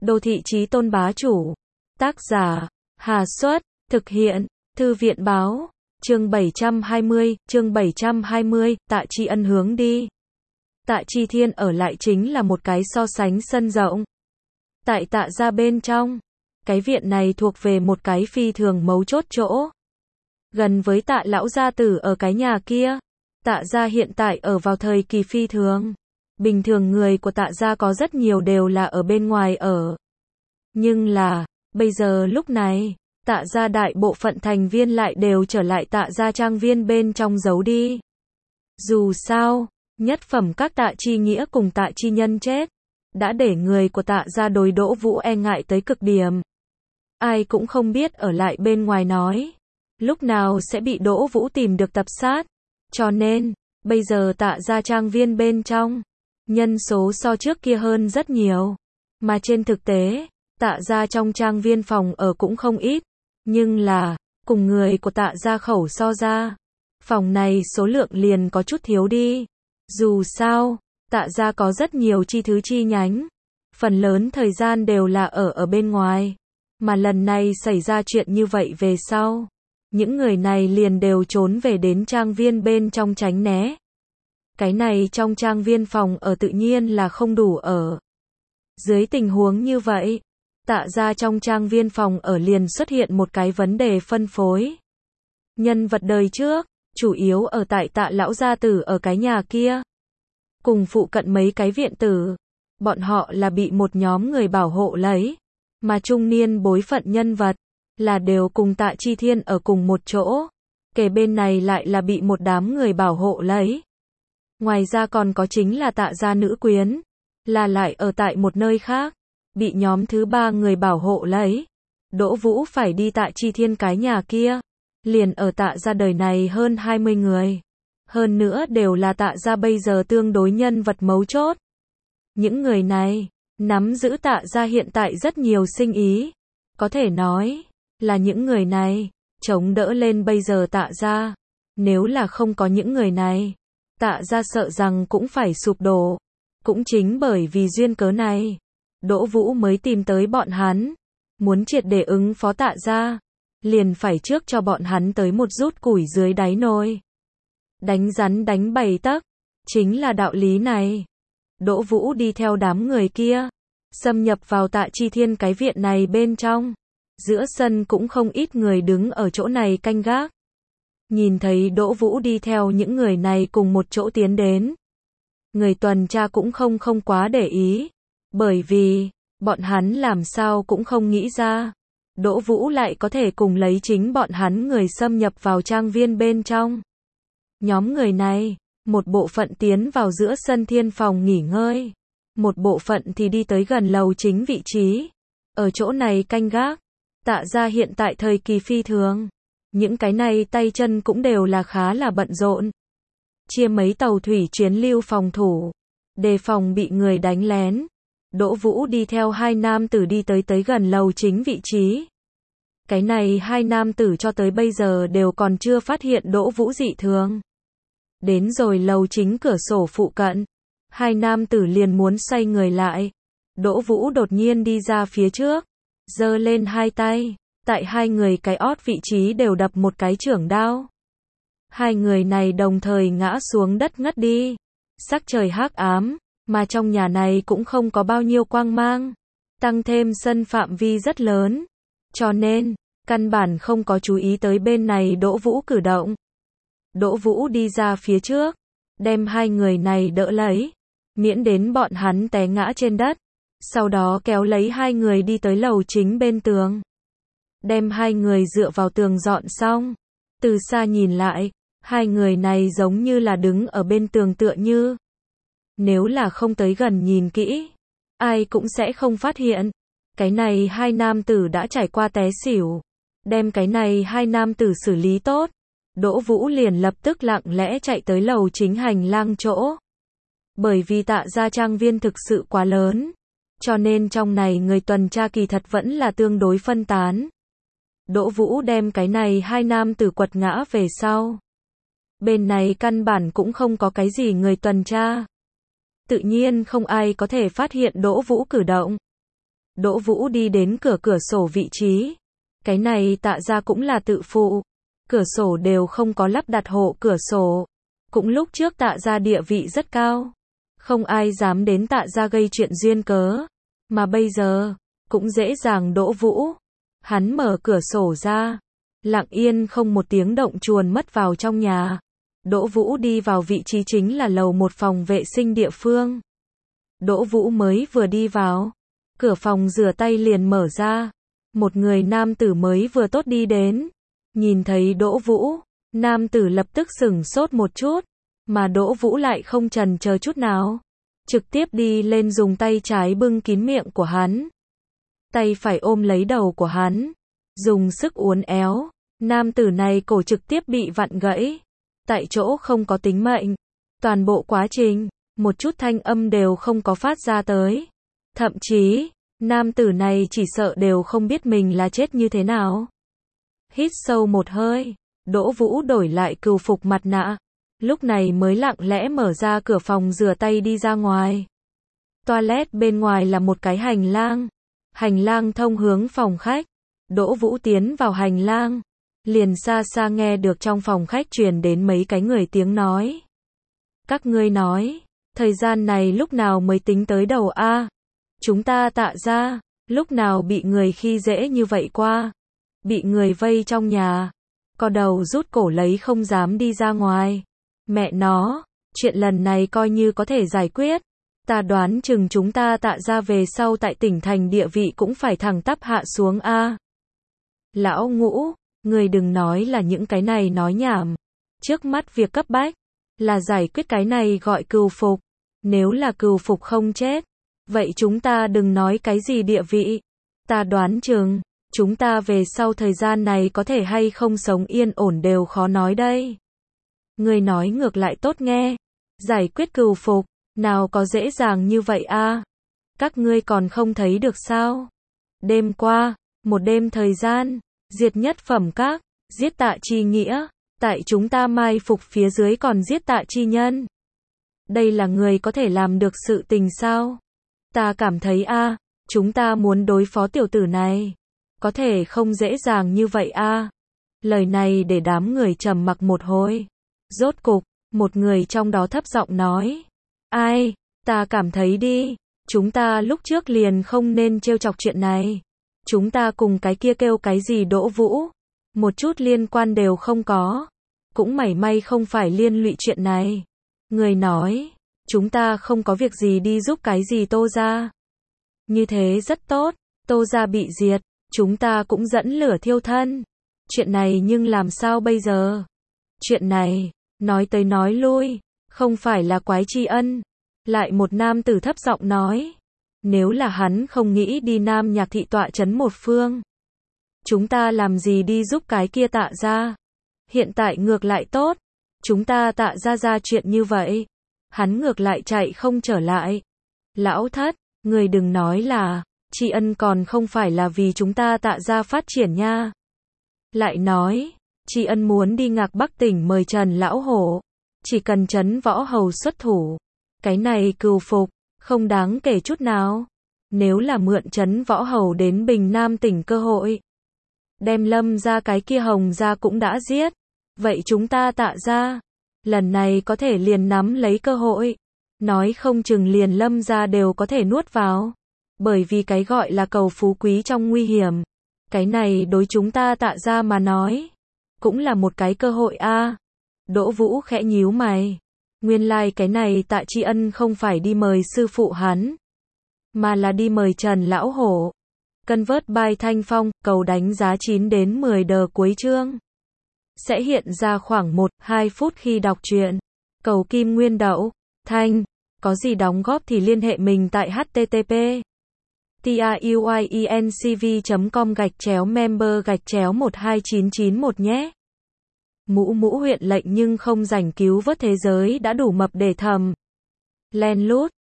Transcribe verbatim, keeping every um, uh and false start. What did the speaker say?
Đô thị chí tôn bá chủ. Tác giả, Hà Xuất, thực hiện, Thư viện báo, chương bảy trăm hai mươi, chương bảy trăm hai mươi, Tạ Tri Ân hướng đi. Tạ Tri Thiên ở lại chính là một cái so sánh sân rộng. Tại Tạ gia bên trong, cái viện này thuộc về một cái phi thường mấu chốt chỗ. Gần với Tạ lão gia tử ở cái nhà kia. Tạ gia hiện tại ở vào thời kỳ phi thường. Bình thường người của Tạ gia có rất nhiều đều là ở bên ngoài ở. Nhưng là, bây giờ lúc này, Tạ gia đại bộ phận thành viên lại đều trở lại Tạ gia trang viên bên trong giấu đi. Dù sao, nhất phẩm các Tạ Chi Nghĩa cùng Tạ Chi Nhân chết, đã để người của Tạ gia đối Đỗ Vũ e ngại tới cực điểm. Ai cũng không biết ở lại bên ngoài nói, lúc nào sẽ bị Đỗ Vũ tìm được tập sát. Cho nên, bây giờ Tạ gia trang viên bên trong, nhân số so trước kia hơn rất nhiều. Mà trên thực tế, Tạ gia trong trang viên phòng ở cũng không ít. Nhưng là, cùng người của Tạ gia khẩu so ra, phòng này số lượng liền có chút thiếu đi. Dù sao, Tạ gia có rất nhiều chi thứ chi nhánh. Phần lớn thời gian đều là ở ở bên ngoài. Mà lần này xảy ra chuyện như vậy về sau, những người này liền đều trốn về đến trang viên bên trong tránh né. Cái này trong trang viên phòng ở tự nhiên là không đủ ở. Dưới tình huống như vậy, Tạ gia trong trang viên phòng ở liền xuất hiện một cái vấn đề phân phối. Nhân vật đời trước, chủ yếu ở tại Tạ lão gia tử ở cái nhà kia. Cùng phụ cận mấy cái viện tử, bọn họ là bị một nhóm người bảo hộ lấy. Mà trung niên bối phận nhân vật, là đều cùng Tạ Tri Thiên ở cùng một chỗ. Kể bên này lại là bị một đám người bảo hộ lấy. Ngoài ra còn có chính là Tạ gia nữ quyến, là lại ở tại một nơi khác, bị nhóm thứ ba người bảo hộ lấy. Đỗ Vũ phải đi Tạ Tri Thiên cái nhà kia, liền ở Tạ gia đời này hơn hai mươi người. Hơn nữa đều là Tạ gia bây giờ tương đối nhân vật mấu chốt. Những người này, nắm giữ Tạ gia hiện tại rất nhiều sinh ý. Có thể nói, là những người này, chống đỡ lên bây giờ Tạ gia. Nếu là không có những người này, Tạ gia sợ rằng cũng phải sụp đổ. Cũng chính bởi vì duyên cớ này, Đỗ Vũ mới tìm tới bọn hắn. Muốn triệt để ứng phó Tạ gia, liền phải trước cho bọn hắn tới một rút củi dưới đáy nồi. Đánh rắn đánh bầy tấc, chính là đạo lý này. Đỗ Vũ đi theo đám người kia, xâm nhập vào Tạ Tri Thiên cái viện này bên trong. Giữa sân cũng không ít người đứng ở chỗ này canh gác. Nhìn thấy Đỗ Vũ đi theo những người này cùng một chỗ tiến đến. Người tuần tra cũng không không quá để ý. Bởi vì, bọn hắn làm sao cũng không nghĩ ra. Đỗ Vũ lại có thể cùng lấy chính bọn hắn người xâm nhập vào trang viên bên trong. Nhóm người này, một bộ phận tiến vào giữa sân thiên phòng nghỉ ngơi. Một bộ phận thì đi tới gần lầu chính vị trí. Ở chỗ này canh gác. Tạ gia hiện tại thời kỳ phi thường. Những cái này tay chân cũng đều là khá là bận rộn. Chia mấy tàu thủy chuyến lưu phòng thủ. Đề phòng bị người đánh lén. Đỗ Vũ đi theo hai nam tử đi tới tới gần lầu chính vị trí. Cái này hai nam tử cho tới bây giờ đều còn chưa phát hiện Đỗ Vũ dị thường. Đến rồi lầu chính cửa sổ phụ cận. Hai nam tử liền muốn xoay người lại. Đỗ Vũ đột nhiên đi ra phía trước. Giơ lên hai tay. Tại hai người cái ót vị trí đều đập một cái chưởng đao. Hai người này đồng thời ngã xuống đất ngất đi. Sắc trời hắc ám. Mà trong nhà này cũng không có bao nhiêu quang mang. Tăng thêm sân phạm vi rất lớn. Cho nên, căn bản không có chú ý tới bên này Đỗ Vũ cử động. Đỗ Vũ đi ra phía trước. Đem hai người này đỡ lấy. Miễn đến bọn hắn té ngã trên đất. Sau đó kéo lấy hai người đi tới lầu chính bên tường. Đem hai người dựa vào tường dọn xong. Từ xa nhìn lại, hai người này giống như là đứng ở bên tường tựa như. Nếu là không tới gần nhìn kỹ, ai cũng sẽ không phát hiện. Cái này hai nam tử đã trải qua té xỉu. Đem cái này hai nam tử xử lý tốt. Đỗ Vũ liền lập tức lặng lẽ chạy tới lầu chính hành lang chỗ. Bởi vì Tạ gia trang viên thực sự quá lớn. Cho nên trong này người tuần tra kỳ thật vẫn là tương đối phân tán. Đỗ Vũ đem cái này hai nam tử quật ngã về sau. Bên này căn bản cũng không có cái gì người tuần tra. Tự nhiên không ai có thể phát hiện Đỗ Vũ cử động. Đỗ Vũ đi đến cửa cửa sổ vị trí. Cái này Tạ gia cũng là tự phụ. Cửa sổ đều không có lắp đặt hộ cửa sổ. Cũng lúc trước Tạ gia địa vị rất cao. Không ai dám đến Tạ gia gây chuyện duyên cớ. Mà bây giờ, cũng dễ dàng Đỗ Vũ. Hắn mở cửa sổ ra. Lặng yên không một tiếng động chuồn mất vào trong nhà. Đỗ Vũ đi vào vị trí chính là lầu một phòng vệ sinh địa phương. Đỗ Vũ mới vừa đi vào. Cửa phòng rửa tay liền mở ra. Một người nam tử mới vừa tốt đi đến. Nhìn thấy Đỗ Vũ, nam tử lập tức sửng sốt một chút. Mà Đỗ Vũ lại không chần chờ chút nào. Trực tiếp đi lên dùng tay trái bưng kín miệng của hắn. Tay phải ôm lấy đầu của hắn. Dùng sức uốn éo. Nam tử này cổ trực tiếp bị vặn gãy. Tại chỗ không có tính mệnh. Toàn bộ quá trình, một chút thanh âm đều không có phát ra tới. Thậm chí, nam tử này chỉ sợ đều không biết mình là chết như thế nào. Hít sâu một hơi, Đỗ Vũ đổi lại cừu phục mặt nạ. Lúc này mới lặng lẽ mở ra cửa phòng rửa tay đi ra ngoài. Toilet bên ngoài là một cái hành lang. Hành lang thông hướng phòng khách. Đỗ Vũ tiến vào hành lang. Liền xa xa nghe được trong phòng khách truyền đến mấy cái người tiếng nói. Các ngươi nói, thời gian này lúc nào mới tính tới đầu a? Chúng ta Tạ gia, lúc nào bị người khi dễ như vậy qua? Bị người vây trong nhà, co đầu rút cổ lấy không dám đi ra ngoài. Mẹ nó, chuyện lần này coi như có thể giải quyết. Ta đoán chừng chúng ta Tạ gia về sau tại tỉnh thành địa vị cũng phải thẳng tắp hạ xuống a. Lão Ngũ, người đừng nói là những cái này nói nhảm. Trước mắt việc cấp bách là giải quyết cái này gọi cừu phục. Nếu là cừu phục không chết, vậy chúng ta đừng nói cái gì địa vị. Ta đoán chừng, chúng ta về sau thời gian này có thể hay không sống yên ổn đều khó nói đây. Người nói ngược lại tốt nghe. Giải quyết cừu phục, nào có dễ dàng như vậy a? Các ngươi còn không thấy được sao? Đêm qua, một đêm thời gian, diệt nhất phẩm các, giết Tạ Chi Nghĩa, tại chúng ta mai phục phía dưới còn giết Tạ Chi Nhân. Đây là người có thể làm được sự tình sao? Ta cảm thấy a, chúng ta muốn đối phó tiểu tử này, có thể không dễ dàng như vậy a. Lời này để đám người trầm mặc một hồi. Rốt cục, một người trong đó thấp giọng nói. Ai, ta cảm thấy đi, chúng ta lúc trước liền không nên trêu chọc chuyện này. Chúng ta cùng cái kia kêu cái gì Đỗ Vũ, một chút liên quan đều không có. Cũng mảy may không phải liên lụy chuyện này. Người nói, chúng ta không có việc gì đi giúp cái gì Tô gia. Như thế rất tốt, Tô gia bị diệt, chúng ta cũng dẫn lửa thiêu thân. Chuyện này nhưng làm sao bây giờ? Chuyện này, nói tới nói lui, không phải là quái tri ân. Lại một nam tử thấp giọng nói. Nếu là hắn không nghĩ đi Nam Nhạc thị tọa trấn một phương, chúng ta làm gì đi giúp cái kia Tạ gia? Hiện tại ngược lại tốt, chúng ta Tạ gia ra chuyện như vậy, hắn ngược lại chạy không trở lại. Lão thất, người đừng nói là, tri ân còn không phải là vì chúng ta Tạ gia phát triển nha. Lại nói, tri ân muốn đi Ngạc Bắc tỉnh mời Trần Lão Hổ, chỉ cần Trấn Võ Hầu xuất thủ, cái này cừu phục, không đáng kể chút nào. Nếu là mượn Trấn Võ Hầu đến Bình Nam tỉnh cơ hội, đem Lâm gia cái kia Hồng gia cũng đã giết, vậy chúng ta Tạ gia, lần này có thể liền nắm lấy cơ hội, nói không chừng liền Lâm gia đều có thể nuốt vào. Bởi vì cái gọi là cầu phú quý trong nguy hiểm, cái này đối chúng ta Tạ gia mà nói, cũng là một cái cơ hội a. Đỗ Vũ khẽ nhíu mày. Nguyên lai like cái này Tạ Tri Ân không phải đi mời sư phụ hắn, mà là đi mời Trần Lão Hổ. Convert by Thanh Phong, cầu đánh giá chín đến mười đờ cuối chương. Sẽ hiện ra khoảng một đến hai phút khi đọc truyện. Cầu Kim Nguyên Đậu, Thanh, có gì đóng góp thì liên hệ mình tại http truyencv chấm com gạch chéo member gạch chéo một hai chín chín một nhé. Mũ mũ huyện lệnh nhưng không rảnh cứu vớt thế giới đã đủ mập để thầm. Len lút.